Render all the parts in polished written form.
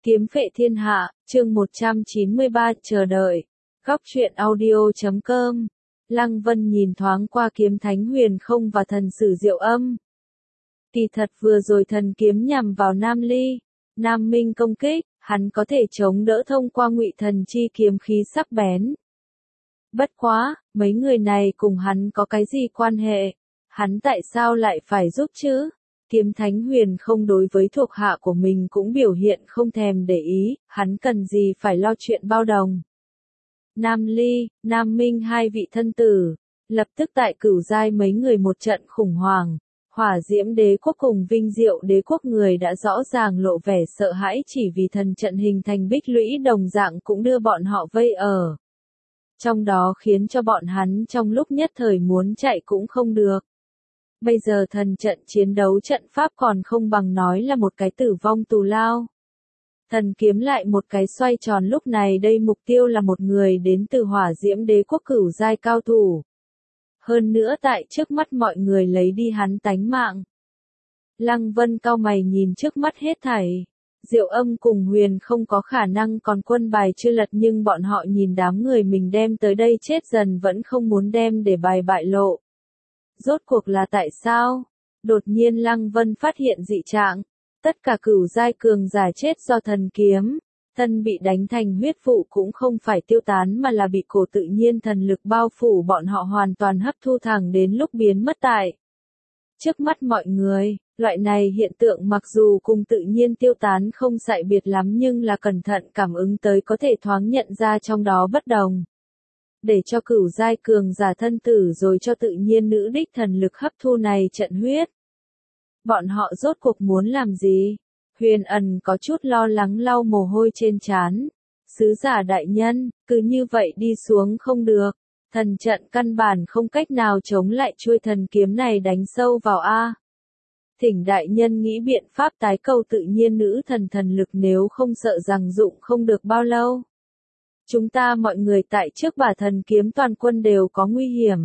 Kiếm phệ thiên hạ, chương 193, chờ đợi. Góc truyện audio.com. Lăng Vân nhìn thoáng qua kiếm thánh huyền không và thần sử Diệu Âm. Kỳ thật vừa rồi thần kiếm nhằm vào Nam Ly, Nam Minh công kích, hắn có thể chống đỡ thông qua ngụy thần chi kiếm khí sắc bén. Bất quá, mấy người này cùng hắn có cái gì quan hệ? Hắn tại sao lại phải giúp chứ? Kiếm thánh huyền không đối với thuộc hạ của mình cũng biểu hiện không thèm để ý, hắn cần gì phải lo chuyện bao đồng. Nam Ly, Nam Minh hai vị thân tử, lập tức tại cửu giai mấy người một trận khủng hoảng. Hỏa diễm đế quốc cùng vinh diệu đế quốc người đã rõ ràng lộ vẻ sợ hãi chỉ vì thần trận hình thành bích lũy đồng dạng cũng đưa bọn họ vây ở. Trong đó khiến cho bọn hắn trong lúc nhất thời muốn chạy cũng không được. Bây giờ thần trận chiến đấu trận pháp còn không bằng nói là một cái tử vong tù lao. Thần kiếm lại một cái xoay tròn lúc này đây mục tiêu là một người đến từ hỏa diễm đế quốc cửu giai cao thủ. Hơn nữa tại trước mắt mọi người lấy đi hắn tánh mạng. Lăng Vân cau mày nhìn trước mắt hết thảy. Diệu Âm cùng Huyền không có khả năng còn quân bài chưa lật nhưng bọn họ nhìn đám người mình đem tới đây chết dần vẫn không muốn đem để bài bại lộ. Rốt cuộc là tại sao? Đột nhiên Lăng Vân phát hiện dị trạng. Tất cả cửu giai cường giả chết do thần kiếm. Thân bị đánh thành huyết vụ cũng không phải tiêu tán mà là bị cổ tự nhiên thần lực bao phủ bọn họ hoàn toàn hấp thu thẳng đến lúc biến mất tại. Trước mắt mọi người, loại này hiện tượng mặc dù cùng tự nhiên tiêu tán không sai biệt lắm nhưng là cẩn thận cảm ứng tới có thể thoáng nhận ra trong đó bất đồng. Để cho cửu giai cường giả thân tử rồi cho tự nhiên nữ đích thần lực hấp thu này trận huyết. Bọn họ rốt cuộc muốn làm gì? Huyền ẩn có chút lo lắng lau mồ hôi trên trán. Sứ giả đại nhân, cứ như vậy đi xuống không được. Thần trận căn bản không cách nào chống lại chuôi thần kiếm này đánh sâu vào A. Thỉnh đại nhân nghĩ biện pháp tái cầu tự nhiên nữ thần lực nếu không sợ rằng dụng không được bao lâu. Chúng ta mọi người tại trước bả thần kiếm toàn quân đều có nguy hiểm.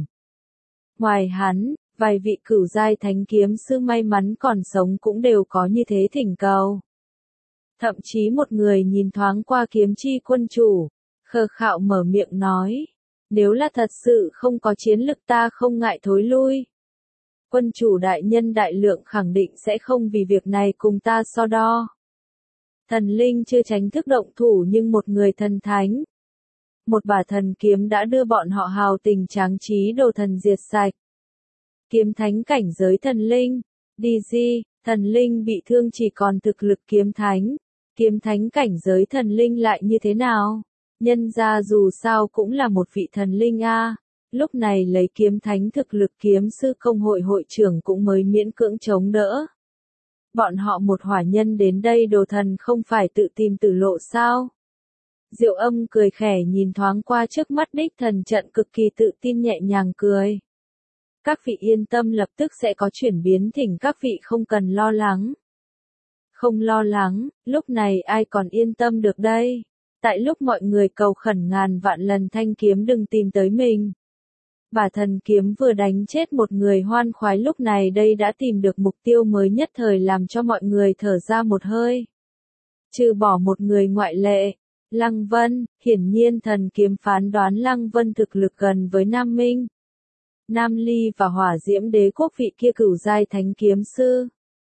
Ngoài hắn, vài vị cửu giai thánh kiếm sư may mắn còn sống cũng đều có như thế thỉnh cầu. Thậm chí một người nhìn thoáng qua kiếm chi quân chủ, khờ khạo mở miệng nói. Nếu là thật sự không có chiến lực ta không ngại thối lui. Quân chủ đại nhân đại lượng khẳng định sẽ không vì việc này cùng ta so đo. Thần linh chưa tránh thức động thủ nhưng một người thần thánh. Một bả thần kiếm đã đưa bọn họ hào tình tráng trí đồ thần diệt sạch. Kiếm thánh cảnh giới thần linh. DG, thần linh bị thương chỉ còn thực lực kiếm thánh. Kiếm thánh cảnh giới thần linh lại như thế nào? Nhân ra dù sao cũng là một vị thần linh A. Lúc này lấy kiếm thánh thực lực kiếm sư công hội hội trưởng cũng mới miễn cưỡng chống đỡ. Bọn họ một hỏa nhân đến đây đồ thần không phải tự tìm tử lộ sao? Diệu Âm cười khẽ nhìn thoáng qua trước mắt đích thần trận cực kỳ tự tin nhẹ nhàng cười. Các vị yên tâm lập tức sẽ có chuyển biến thỉnh các vị không cần lo lắng. Không lo lắng, lúc này ai còn yên tâm được đây? Tại lúc mọi người cầu khẩn ngàn vạn lần thanh kiếm đừng tìm tới mình. Bả thần kiếm vừa đánh chết một người hoan khoái lúc này đây đã tìm được mục tiêu mới nhất thời làm cho mọi người thở ra một hơi. Trừ bỏ một người ngoại lệ, Lăng Vân, hiển nhiên thần kiếm phán đoán Lăng Vân thực lực gần với Nam Minh. Nam Ly và hỏa diễm đế quốc vị kia cửu giai thánh kiếm sư.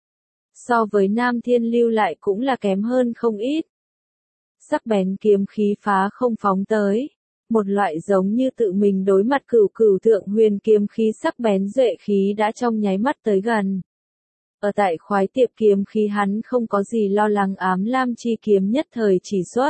So với Nam Thiên Lưu lại cũng là kém hơn không ít. Sắc bén kiếm khí phá không phóng tới. Một loại giống như tự mình đối mặt cửu thượng huyền kiếm khí sắc bén duệ khí đã trong nháy mắt tới gần. Ở tại khoái tiệp kiếm khí hắn không có gì lo lắng ám lam chi kiếm nhất thời chỉ xuất.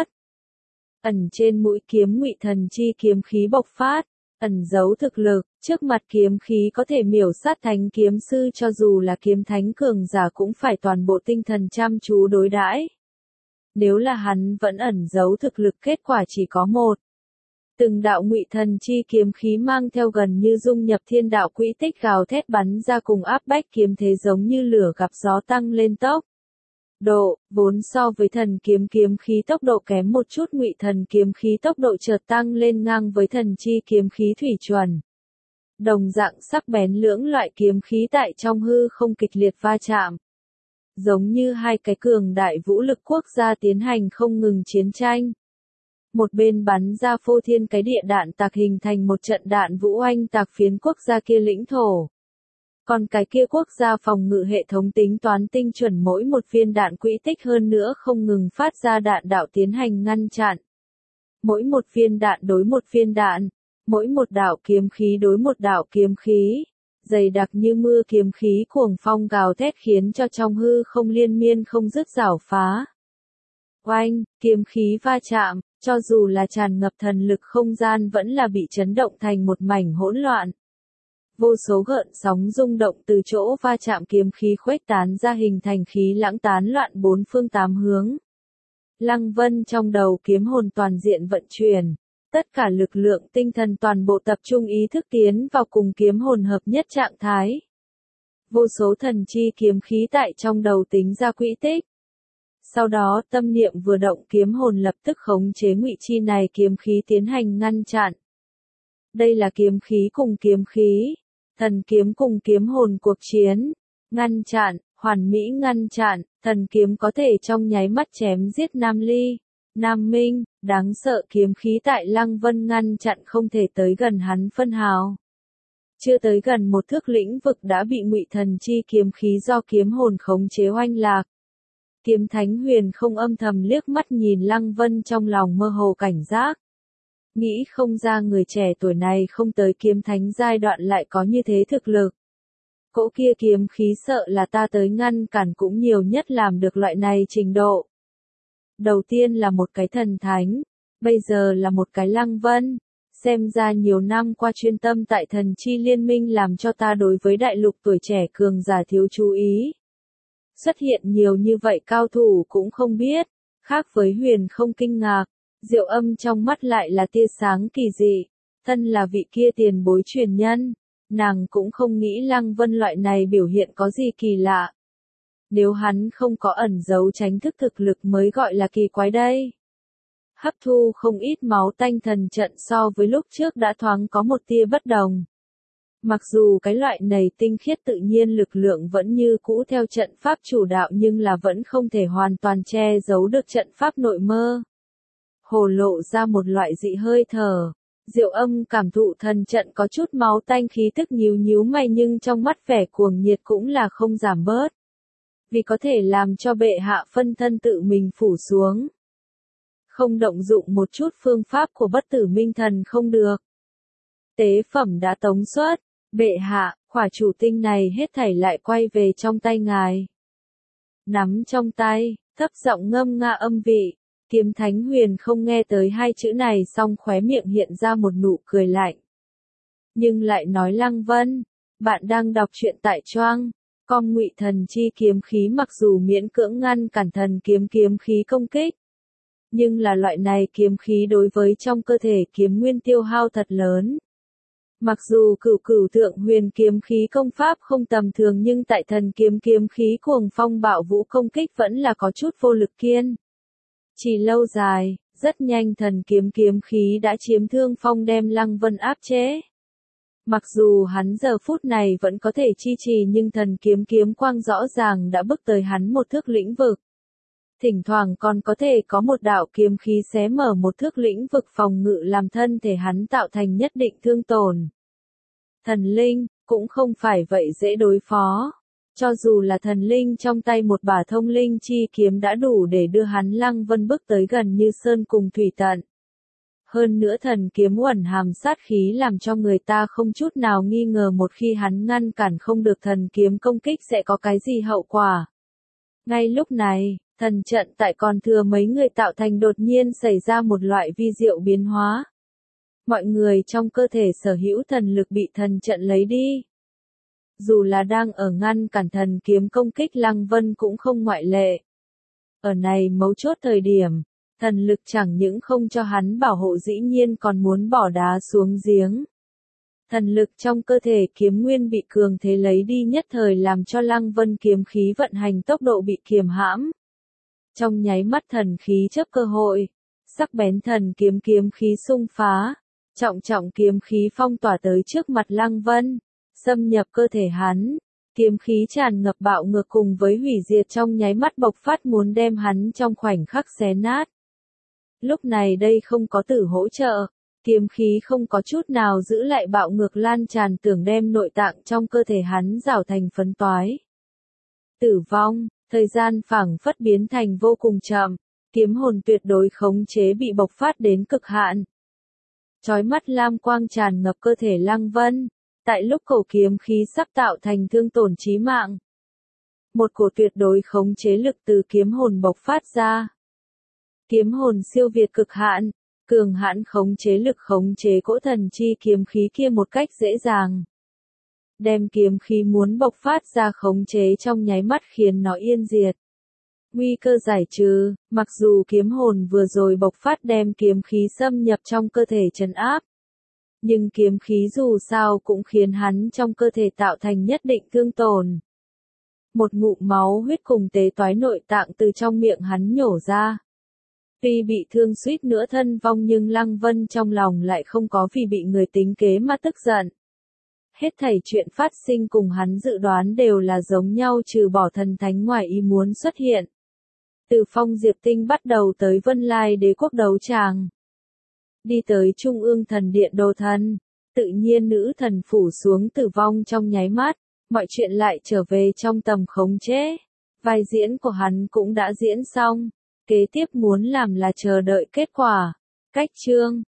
Ẩn trên mũi kiếm ngụy thần chi kiếm khí bộc phát, ẩn giấu thực lực, trước mặt kiếm khí có thể miểu sát thánh kiếm sư cho dù là kiếm thánh cường giả cũng phải toàn bộ tinh thần chăm chú đối đãi. Nếu là hắn vẫn ẩn giấu thực lực kết quả chỉ có một. Từng đạo ngụy thần chi kiếm khí mang theo gần như dung nhập thiên đạo quỹ tích gào thét bắn ra cùng áp bách kiếm thế giống như lửa gặp gió tăng lên tốc. Độ, vốn so với thần kiếm khí tốc độ kém một chút ngụy thần kiếm khí tốc độ chợt tăng lên ngang với thần chi kiếm khí thủy chuẩn. Đồng dạng sắc bén lưỡng loại kiếm khí tại trong hư không kịch liệt va chạm. giống như hai cái cường đại vũ lực quốc gia tiến hành không ngừng chiến tranh. Một bên bắn ra phô thiên cái địa đạn tạc hình thành một trận đạn vũ oanh tạc phiến quốc gia kia lĩnh thổ. Còn cái kia quốc gia phòng ngự hệ thống tính toán tinh chuẩn mỗi một viên đạn quỹ tích hơn nữa không ngừng phát ra đạn đạo tiến hành ngăn chặn. Mỗi một viên đạn đối một viên đạn, mỗi một đạo kiếm khí đối một đạo kiếm khí, dày đặc như mưa kiếm khí cuồng phong gào thét khiến cho trong hư không liên miên không dứt rảo phá. Oanh, kiếm khí va chạm, cho dù là tràn ngập thần lực không gian vẫn là bị chấn động thành một mảnh hỗn loạn. Vô số gợn sóng rung động từ chỗ va chạm kiếm khí khuếch tán ra hình thành khí lãng tán loạn bốn phương tám hướng. Lăng Vân trong đầu kiếm hồn toàn diện vận chuyển, tất cả lực lượng tinh thần toàn bộ tập trung ý thức tiến vào cùng kiếm hồn hợp nhất trạng thái. Vô số thần chi kiếm khí tại trong đầu tính ra quỹ tích. Sau đó tâm niệm vừa động kiếm hồn lập tức khống chế ngụy chi này kiếm khí tiến hành ngăn chặn. Đây là kiếm khí cùng kiếm khí, thần kiếm cùng kiếm hồn cuộc chiến, ngăn chặn, hoàn mỹ ngăn chặn, thần kiếm có thể trong nháy mắt chém giết Nam Ly, Nam Minh, đáng sợ kiếm khí tại Lăng Vân ngăn chặn không thể tới gần hắn phân hào. Chưa tới gần một thước lĩnh vực đã bị ngụy thần chi kiếm khí do kiếm hồn khống chế oanh lạc. Kiếm Thánh Huyền không âm thầm liếc mắt nhìn Lăng Vân trong lòng mơ hồ cảnh giác. Nghĩ không ra người trẻ tuổi này không tới kiếm thánh giai đoạn lại có như thế thực lực. Cỗ kia kiếm khí sợ là ta tới ngăn cản cũng nhiều nhất làm được loại này trình độ. Đầu tiên là một cái thần thánh, bây giờ là một cái Lăng Vân. Xem ra nhiều năm qua chuyên tâm tại thần chi liên minh làm cho ta đối với đại lục tuổi trẻ cường giả thiếu chú ý. Xuất hiện nhiều như vậy cao thủ cũng không biết, khác với Huyền không kinh ngạc, Diệu Âm trong mắt lại là tia sáng kỳ dị, thân là vị kia tiền bối truyền nhân, nàng cũng không nghĩ Lăng Vân loại này biểu hiện có gì kỳ lạ. Nếu hắn không có ẩn giấu tránh thức thực lực mới gọi là kỳ quái đây. Hấp thu không ít máu tanh thần trận so với lúc trước đã thoáng có một tia bất đồng. Mặc dù cái loại này tinh khiết tự nhiên lực lượng vẫn như cũ theo trận pháp chủ đạo nhưng là vẫn không thể hoàn toàn che giấu được trận pháp nội mơ. Hồ lộ ra một loại dị hơi thở. Diệu Âm cảm thụ thần trận có chút máu tanh khí tức nhíu nhíu mày nhưng trong mắt vẻ cuồng nhiệt cũng là không giảm bớt. Vì có thể làm cho bệ hạ phân thân tự mình phủ xuống. Không động dụng một chút phương pháp của bất tử minh thần không được. Tế phẩm đã tống xuất, bệ hạ, khỏa chủ tinh này hết thảy lại quay về trong tay ngài. Nắm trong tay, thấp giọng ngâm nga âm vị, Kiếm Thánh Huyền không nghe tới hai chữ này xong khóe miệng hiện ra một nụ cười lạnh. Nhưng lại nói Lăng Vân, bạn đang đọc truyện tại Choang. Com ngụy thần chi kiếm khí mặc dù miễn cưỡng ngăn cản thần kiếm khí công kích. Nhưng là loại này kiếm khí đối với trong cơ thể kiếm nguyên tiêu hao thật lớn. Mặc dù cửu thượng huyền kiếm khí công pháp không tầm thường nhưng tại thần kiếm khí cuồng phong bạo vũ công kích vẫn là có chút vô lực kiên. Chỉ lâu dài, rất nhanh thần kiếm khí đã chiếm thương phong đem Lăng Vân áp chế. Mặc dù hắn giờ phút này vẫn có thể chi trì nhưng thần kiếm quang rõ ràng đã bước tới hắn một thước lĩnh vực. Thỉnh thoảng còn có thể có một đạo kiếm khí xé mở một thước lĩnh vực phòng ngự làm thân thể hắn tạo thành nhất định thương tổn. Thần linh, cũng không phải vậy dễ đối phó. Cho dù là thần linh trong tay một bả thông linh chi kiếm đã đủ để đưa hắn Lăng Vân bước tới gần như sơn cùng thủy tận. Hơn nữa thần kiếm uẩn hàm sát khí làm cho người ta không chút nào nghi ngờ một khi hắn ngăn cản không được thần kiếm công kích sẽ có cái gì hậu quả. Ngay lúc này, thần trận tại còn thừa mấy người tạo thành đột nhiên xảy ra một loại vi diệu biến hóa. Mọi người trong cơ thể sở hữu thần lực bị thần trận lấy đi. Dù là đang ở ngăn cản thần kiếm công kích Lăng Vân cũng không ngoại lệ. Ở này mấu chốt thời điểm, thần lực chẳng những không cho hắn bảo hộ dĩ nhiên còn muốn bỏ đá xuống giếng. Thần lực trong cơ thể kiếm nguyên bị cường thế lấy đi nhất thời làm cho Lăng Vân kiếm khí vận hành tốc độ bị kiềm hãm. Trong nháy mắt thần khí chấp cơ hội, sắc bén thần kiếm khí xung phá, trọng kiếm khí phong tỏa tới trước mặt Lăng Vân, xâm nhập cơ thể hắn, Kiếm khí tràn ngập bạo ngược cùng với hủy diệt trong nháy mắt bộc phát muốn đem hắn trong khoảnh khắc xé nát. Lúc này đây không có tử hỗ trợ, kiếm khí không có chút nào giữ lại bạo ngược lan tràn tưởng đem nội tạng trong cơ thể hắn rảo thành phấn toái. Tử vong, thời gian phảng phất biến thành vô cùng chậm, kiếm hồn tuyệt đối khống chế bị bộc phát đến cực hạn. Chói mắt lam quang tràn ngập cơ thể Lăng Vân, tại lúc cổ kiếm khí sắp tạo thành thương tổn chí mạng. Một cổ tuyệt đối khống chế lực từ kiếm hồn bộc phát ra. Kiếm hồn siêu việt cực hạn, cường hãn khống chế lực khống chế cỗ thần chi kiếm khí kia một cách dễ dàng. Đem kiếm khí muốn bộc phát ra khống chế trong nháy mắt khiến nó yên diệt. Nguy cơ giải trừ, mặc dù kiếm hồn vừa rồi bộc phát đem kiếm khí xâm nhập trong cơ thể trấn áp. Nhưng kiếm khí dù sao cũng khiến hắn trong cơ thể tạo thành nhất định thương tổn. Một ngụm máu huyết cùng tế toái nội tạng từ trong miệng hắn nhổ ra. Tuy bị thương suýt nữa thân vong nhưng Lăng Vân trong lòng lại không có vì bị người tính kế mà tức giận. Hết thảy chuyện phát sinh cùng hắn dự đoán đều là giống nhau trừ bỏ thần thánh ngoài ý muốn xuất hiện. Từ Phong Diệp Tinh bắt đầu tới Vân Lai Đế quốc đấu tràng. Đi tới Trung ương thần điện đồ thần, tự nhiên nữ thần phủ xuống tử vong trong nháy mắt, mọi chuyện lại trở về trong tầm khống chế. Vai diễn của hắn cũng đã diễn xong, kế tiếp muốn làm là chờ đợi kết quả. Cách chương